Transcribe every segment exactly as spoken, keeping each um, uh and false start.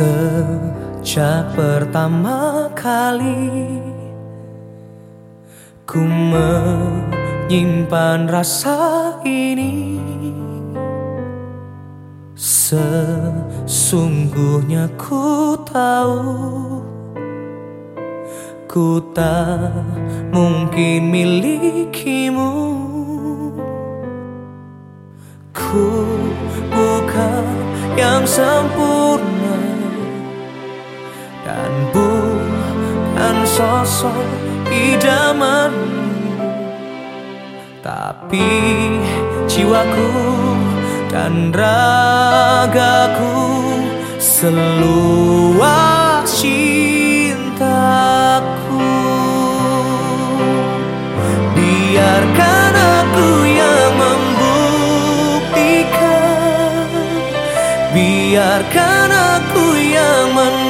Sejak pertama kali ku menyimpan rasa ini, sesungguhnya ku tahu ku tak mungkin milikimu. Ku bukan yang sempurna dan bukan sosok idamanmu, tapi jiwaku dan ragaku seluas cintaku. Biarkan aku yang membuktikan, biarkan aku yang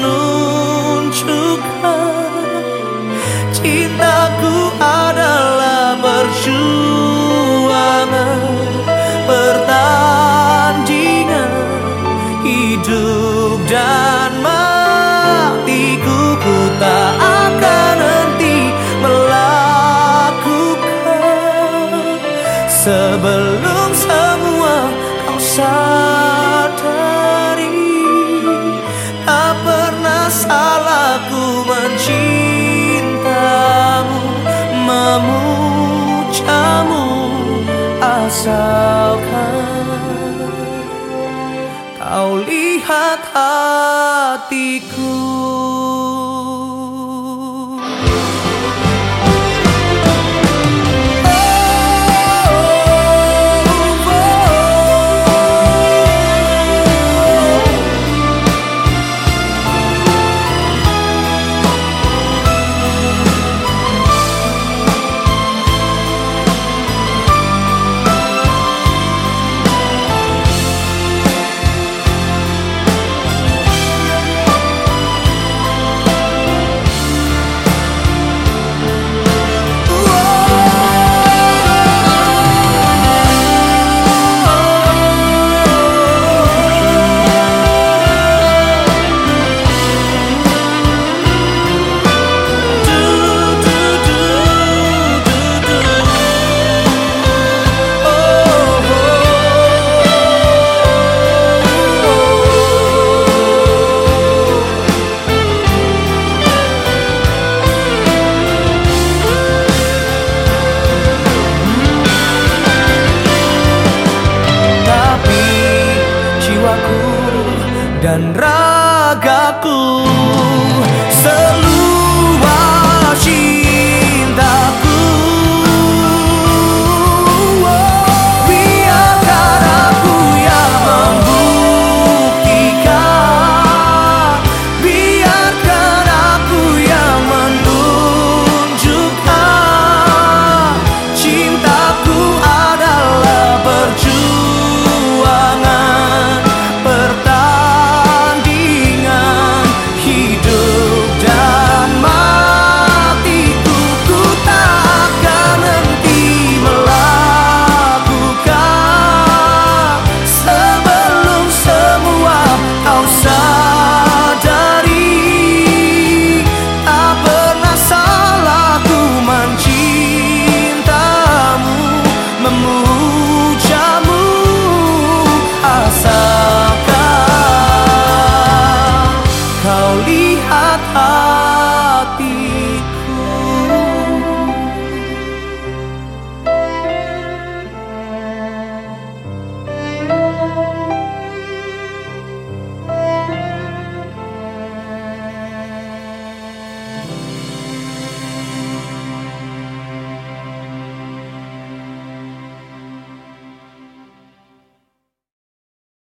menunjukkan, cintaku adalah perjuangan, pertandingan hidup dan matiku. Ku tak akan henti melakukan sebelum semua kau sadari. Tak pernah salah ku mencintamu, memujamu, asalkan kau lihat hatiku. Dan ragaku